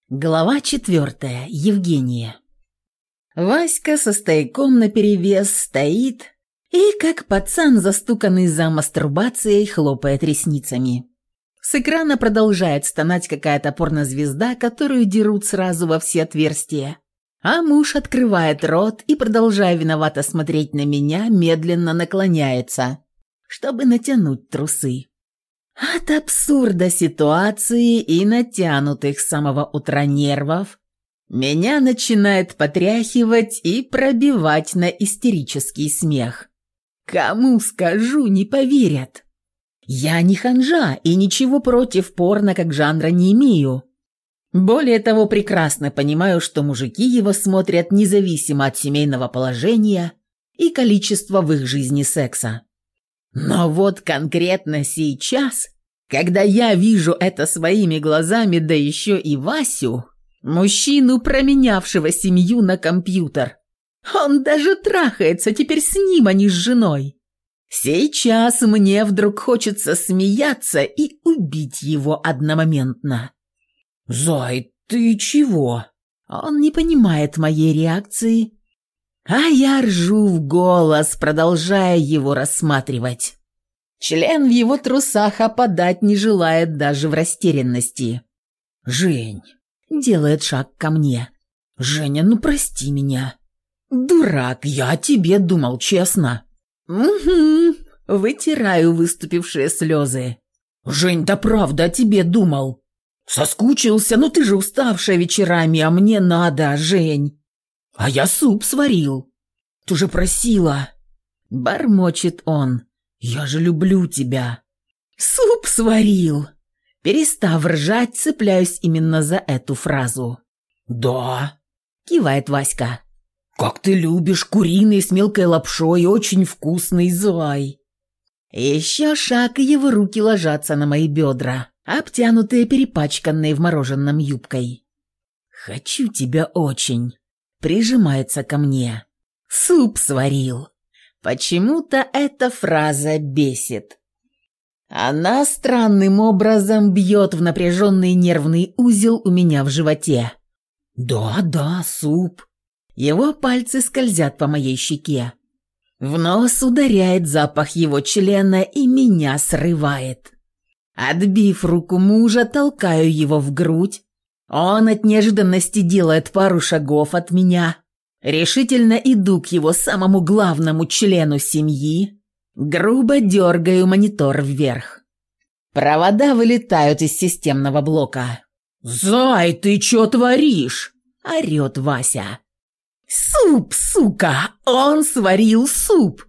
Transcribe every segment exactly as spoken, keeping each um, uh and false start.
Глава четвертая. Евгения. Васька со стояком наперевес стоит и, как пацан, застуканный за мастурбацией, хлопает ресницами. С экрана продолжает стонать какая-то порнозвезда, которую дерут сразу во все отверстия. А муж открывает рот и, продолжая виновато смотреть на меня, медленно наклоняется, чтобы натянуть трусы. От абсурда ситуации и натянутых с самого утра нервов меня начинает потряхивать и пробивать на истерический смех. Кому скажу, не поверят. Я не ханжа и ничего против порно как жанра не имею. Более того, прекрасно понимаю, что мужики его смотрят независимо от семейного положения и количества в их жизни секса. Но вот конкретно сейчас, когда я вижу это своими глазами, да еще и Васю, мужчину, променявшего семью на компьютер, он даже трахается теперь с ним, а не с женой. Сейчас мне вдруг хочется смеяться и убить его одномоментно. «Зай, ты чего?» Он не понимает моей реакции, а я ржу в голос, продолжая его рассматривать. Член в его трусах опадать не желает даже в растерянности. «Жень», — делает шаг ко мне. «Женя, ну прости меня». «Дурак, я о тебе думал, честно». «Угу», — вытираю выступившие слезы. «Жень, да правда о тебе думал. Соскучился, но ты же уставшая вечерами, а мне надо, Жень. А я суп сварил. Ты же просила». Бормочет он. «Я же люблю тебя». «Суп сварил». Перестав ржать, цепляюсь именно за эту фразу. «Да», — кивает Васька. «Как ты любишь, куриный с мелкой лапшой, очень вкусный, Зай». Еще шаг, и его руки ложатся на мои бедра, обтянутые перепачканной в мороженом юбкой. «Хочу тебя очень», — прижимается ко мне. «Суп сварил». Почему-то эта фраза бесит. Она странным образом бьет в напряженный нервный узел у меня в животе. «Да, да, суп». Его пальцы скользят по моей щеке. В нос ударяет запах его члена и меня срывает. Отбив руку мужа, толкаю его в грудь. Он от неожиданности делает пару шагов от меня. Решительно иду к его самому главному члену семьи. Грубо дергаю монитор вверх. Провода вылетают из системного блока. «Зай, ты чё творишь?» – орёт Вася. «Суп, сука! Он сварил суп!»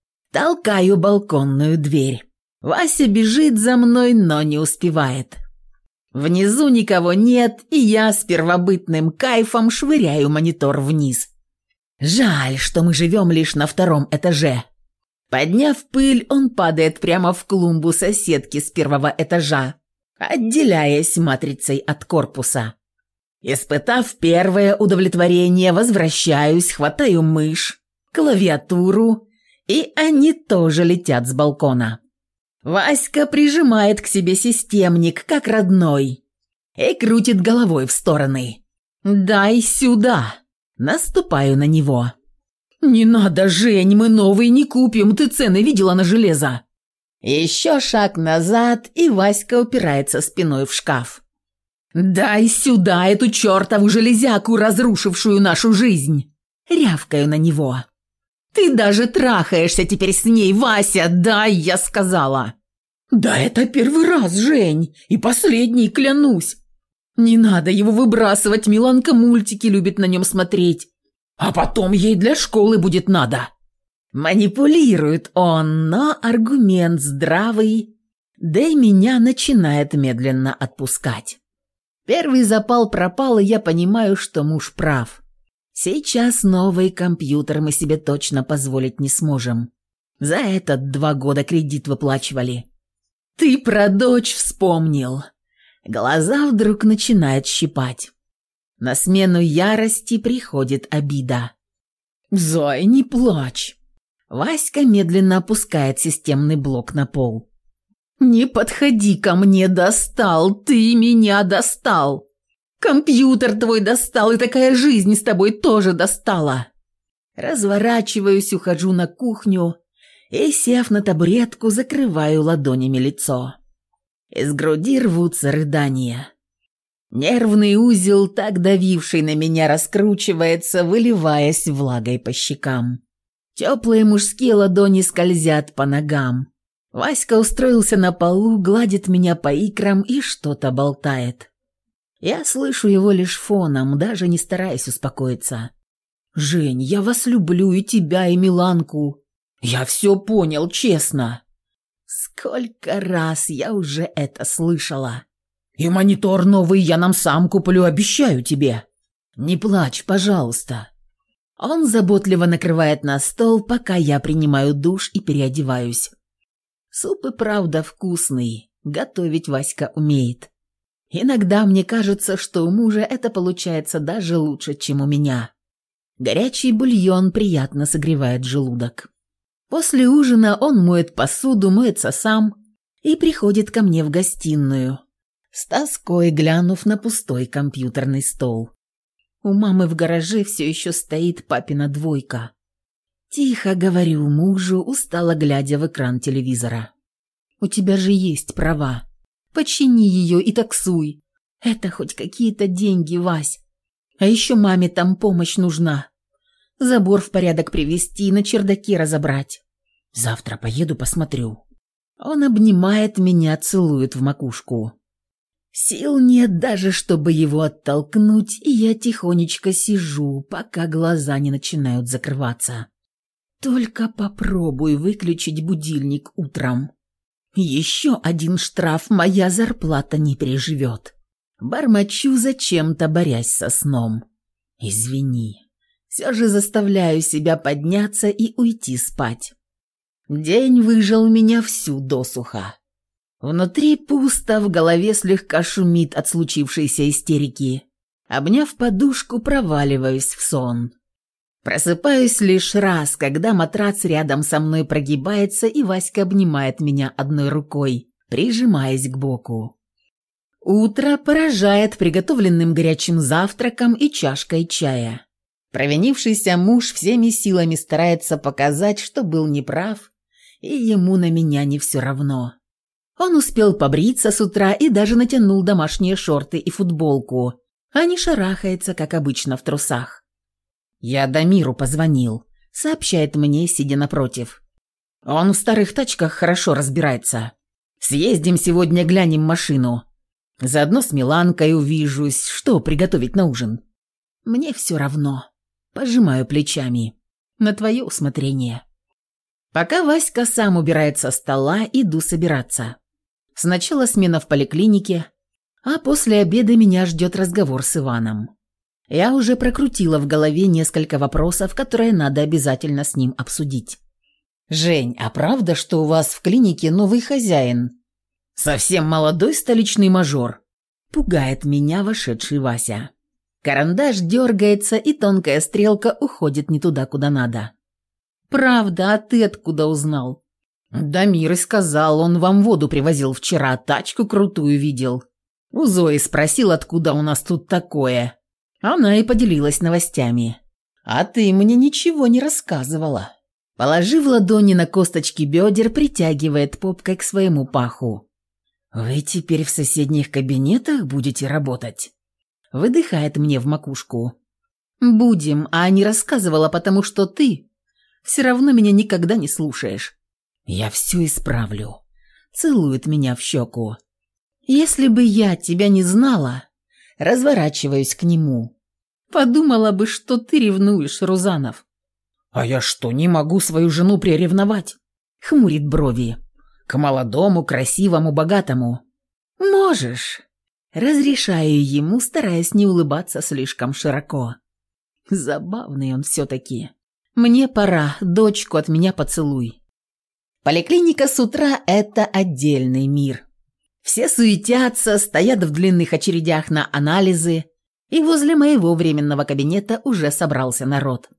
Толкаю балконную дверь. Вася бежит за мной, но не успевает. Внизу никого нет, и я с первобытным кайфом швыряю монитор вниз. Жаль, что мы живем лишь на втором этаже. Подняв пыль, он падает прямо в клумбу соседки с первого этажа, отделяясь матрицей от корпуса. Испытав первое удовлетворение, возвращаюсь, хватаю мышь, клавиатуру, и они тоже летят с балкона. Васька прижимает к себе системник, как родной, и крутит головой в стороны. «Дай сюда!» Наступаю на него. «Не надо, Жень, мы новый не купим, ты цены видела на железо?» Еще шаг назад, и Васька упирается спиной в шкаф. «Дай сюда эту чертову железяку, разрушившую нашу жизнь!» Рявкаю на него. «Ты даже трахаешься теперь с ней, Вася, дай, я сказала!» «Да это первый раз, Жень, и последний, клянусь!» «Не надо его выбрасывать, Миланка мультики любит на нем смотреть. А потом ей для школы будет надо». Манипулирует он, но аргумент здравый, да и меня начинает медленно отпускать. Первый запал пропал, и я понимаю, что муж прав. Сейчас новый компьютер мы себе точно позволить не сможем. За этот два года кредит выплачивали. «Ты про дочь вспомнил». Глаза вдруг начинают щипать. На смену ярости приходит обида. «Зай, не плачь!» Васька медленно опускает системный блок на пол. «Не подходи ко мне, достал! Ты меня достал!» Компьютер твой достал, и такая жизнь с тобой тоже достала. Разворачиваюсь, ухожу на кухню и, сев на табуретку, закрываю ладонями лицо. Из груди рвутся рыдания. Нервный узел, так давивший на меня, раскручивается, выливаясь влагой по щекам. Теплые мужские ладони скользят по ногам. Васька устроился на полу, гладит меня по икрам и что-то болтает. Я слышу его лишь фоном, даже не стараясь успокоиться. «Жень, я вас люблю, и тебя, и Миланку. Я все понял, честно». Сколько раз я уже это слышала. «И монитор новый я нам сам куплю, обещаю тебе. Не плачь, пожалуйста». Он заботливо накрывает на стол, пока я принимаю душ и переодеваюсь. Суп и правда вкусный, готовить Васька умеет. Иногда мне кажется, что у мужа это получается даже лучше, чем у меня. Горячий бульон приятно согревает желудок. После ужина он моет посуду, моется сам и приходит ко мне в гостиную, с тоской глянув на пустой компьютерный стол. У мамы в гараже все еще стоит папина двойка. Тихо говорю мужу, устало глядя в экран телевизора. «У тебя же есть права. Почини ее и таксуй. Это хоть какие-то деньги, Вась. А еще маме там помощь нужна. Забор в порядок привести, на чердаке разобрать. Завтра поеду посмотрю». Он обнимает меня, целует в макушку. Сил нет даже, чтобы его оттолкнуть, и я тихонечко сижу, пока глаза не начинают закрываться. Только попробуй выключить будильник утром. Еще один штраф моя зарплата не переживет. Бормочу, зачем-то борясь со сном. Извини. Все же заставляю себя подняться и уйти спать. День выжал меня всю досуха. Внутри пусто, в голове слегка шумит от случившейся истерики. Обняв подушку, проваливаюсь в сон. Просыпаюсь лишь раз, когда матрац рядом со мной прогибается, и Васька обнимает меня одной рукой, прижимаясь к боку. Утро поражает приготовленным горячим завтраком и чашкой чая. Провинившийся муж всеми силами старается показать, что был неправ, и ему на меня не все равно. Он успел побриться с утра и даже натянул домашние шорты и футболку, а не шарахается, как обычно, в трусах. «Я Дамиру позвонил», — сообщает мне, сидя напротив. «Он в старых тачках хорошо разбирается. Съездим сегодня, глянем машину. Заодно с Миланкой увижусь, что приготовить на ужин». «Мне все равно». Пожимаю плечами. «На твое усмотрение». Пока Васька сам убирает со стола, иду собираться. Сначала смена в поликлинике, а после обеда меня ждет разговор с Иваном. Я уже прокрутила в голове несколько вопросов, которые надо обязательно с ним обсудить. «Жень, а правда, что у вас в клинике новый хозяин? Совсем молодой столичный мажор?» Пугает меня вошедший Вася. Карандаш дергается, и тонкая стрелка уходит не туда, куда надо. «Правда, а ты откуда узнал?» «Дамир и сказал, он вам воду привозил вчера, тачку крутую видел. У Зои спросил, откуда у нас тут такое. Она и поделилась новостями. А ты мне ничего не рассказывала». Положив ладони на косточки бедер, притягивает попкой к своему паху. «Вы теперь в соседних кабинетах будете работать?» Выдыхает мне в макушку. «Будем, а не рассказывала, потому что ты все равно меня никогда не слушаешь». «Я все исправлю». Целует меня в щеку. «Если бы я тебя не знала...» Разворачиваюсь к нему. «Подумала бы, что ты ревнуешь, Рузанов». «А я что, не могу свою жену приревновать?» Хмурит брови. «К молодому, красивому, богатому». «Можешь». Разрешаю ему, стараясь не улыбаться слишком широко. Забавный он все-таки. «Мне пора, дочку от меня поцелуй». Поликлиника с утра – это отдельный мир. Все суетятся, стоят в длинных очередях на анализы, и возле моего временного кабинета уже собрался народ.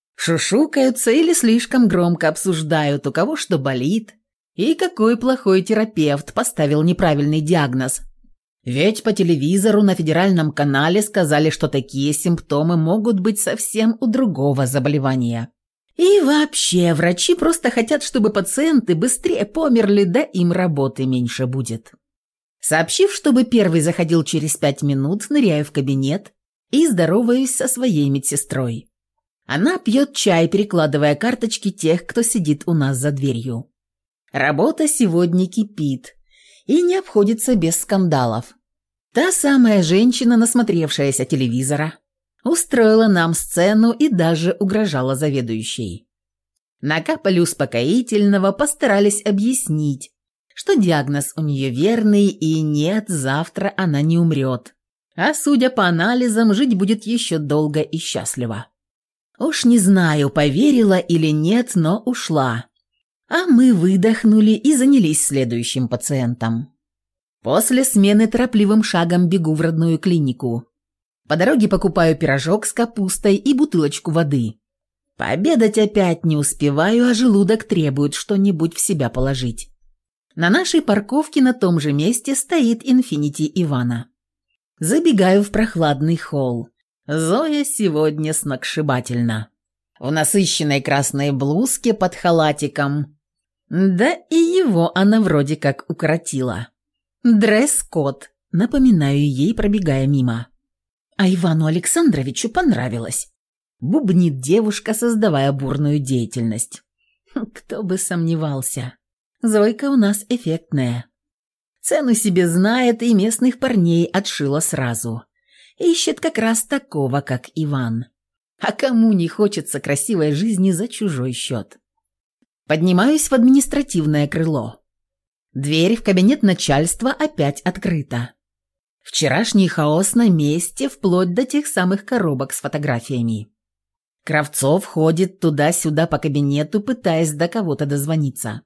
Шушукаются или слишком громко обсуждают, у кого что болит, и какой плохой терапевт поставил неправильный диагноз. Ведь по телевизору на федеральном канале сказали, что такие симптомы могут быть совсем у другого заболевания. И вообще, врачи просто хотят, чтобы пациенты быстрее померли, да им работы меньше будет. Сообщив, чтобы первый заходил через пять минут, ныряю в кабинет и здороваюсь со своей медсестрой. Она пьет чай, перекладывая карточки тех, кто сидит у нас за дверью. Работа сегодня кипит и не обходится без скандалов. Та самая женщина, насмотревшаяся телевизора, устроила нам сцену и даже угрожала заведующей. Накапали успокоительного, постарались объяснить, что диагноз у нее верный и нет, завтра она не умрет. А судя по анализам, жить будет еще долго и счастливо. Уж не знаю, поверила или нет, но ушла. А мы выдохнули и занялись следующим пациентом. После смены торопливым шагом бегу в родную клинику. По дороге покупаю пирожок с капустой и бутылочку воды. Пообедать опять не успеваю, а желудок требует что-нибудь в себя положить. На нашей парковке на том же месте стоит «Инфинити» Ивана. Забегаю в прохладный холл. Зоя сегодня сногсшибательна. В насыщенной красной блузке под халатиком. Да и его она вроде как укоротила. Дресс-код, напоминаю ей, пробегая мимо. А Ивану Александровичу понравилось. Бубнит девушка, создавая бурную деятельность. Кто бы сомневался. Зойка у нас эффектная. Цену себе знает и местных парней отшила сразу. Ищет как раз такого, как Иван. А кому не хочется красивой жизни за чужой счет? Поднимаюсь в административное крыло. Дверь в кабинет начальства опять открыта. Вчерашний хаос на месте, вплоть до тех самых коробок с фотографиями. Кравцов ходит туда-сюда по кабинету, пытаясь до кого-то дозвониться.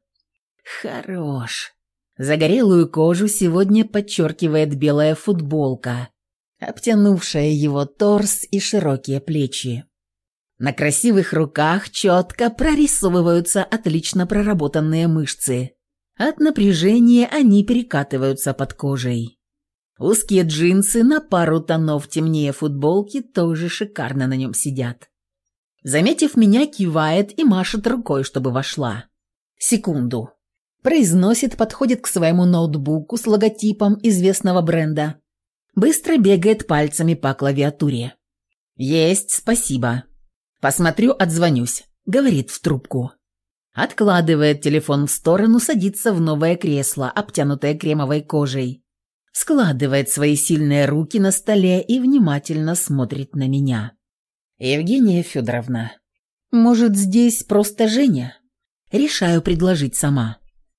Хорош. Загорелую кожу сегодня подчеркивает белая футболка, обтянувшая его торс и широкие плечи. На красивых руках четко прорисовываются отлично проработанные мышцы. От напряжения они перекатываются под кожей. Узкие джинсы на пару тонов темнее футболки тоже шикарно на нем сидят. Заметив меня, кивает и машет рукой, чтобы вошла. Секунду. Произносит, подходит к своему ноутбуку с логотипом известного бренда. Быстро бегает пальцами по клавиатуре. «Есть, спасибо. Посмотрю, отзвонюсь», — говорит в трубку. Откладывает телефон в сторону, садится в новое кресло, обтянутое кремовой кожей. Складывает свои сильные руки на столе и внимательно смотрит на меня. «Евгения Федоровна, может, здесь просто Женя?» Решаю предложить сама.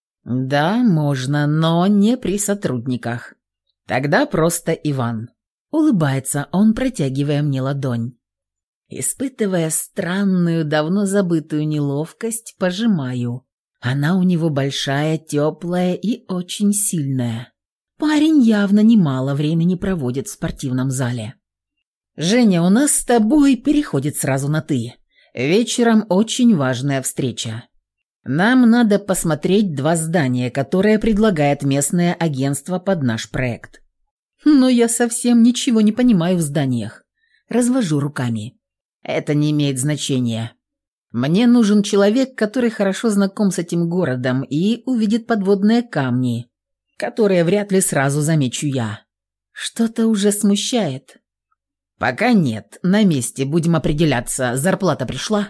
«Да, можно, но не при сотрудниках. Тогда просто Иван». Улыбается он, протягивая мне ладонь. Испытывая странную, давно забытую неловкость, пожимаю. Она у него большая, теплая и очень сильная. Парень явно немало времени проводит в спортивном зале. «Женя, у нас с тобой переходит сразу на «ты». Вечером очень важная встреча. Нам надо посмотреть два здания, которые предлагает местное агентство под наш проект». «Но я совсем ничего не понимаю в зданиях». Развожу руками. «Это не имеет значения. Мне нужен человек, который хорошо знаком с этим городом и увидит подводные камни, которые вряд ли сразу замечу я. Что-то уже смущает». «Пока нет. На месте будем определяться. Зарплата пришла?»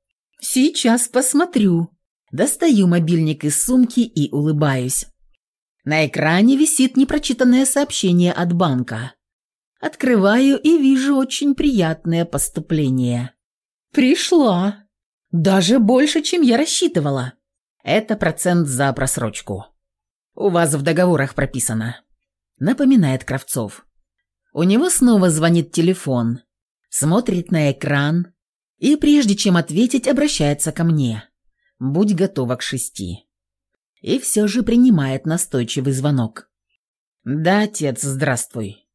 «Сейчас посмотрю». Достаю мобильник из сумки и улыбаюсь. На экране висит непрочитанное сообщение от банка. Открываю и вижу очень приятное поступление. «Пришла. Даже больше, чем я рассчитывала. Это процент за просрочку. У вас в договорах прописано», — напоминает Кравцов. У него снова звонит телефон, смотрит на экран и, прежде чем ответить, обращается ко мне. «Будь готова к шести». И все же принимает настойчивый звонок. «Да, отец, здравствуй».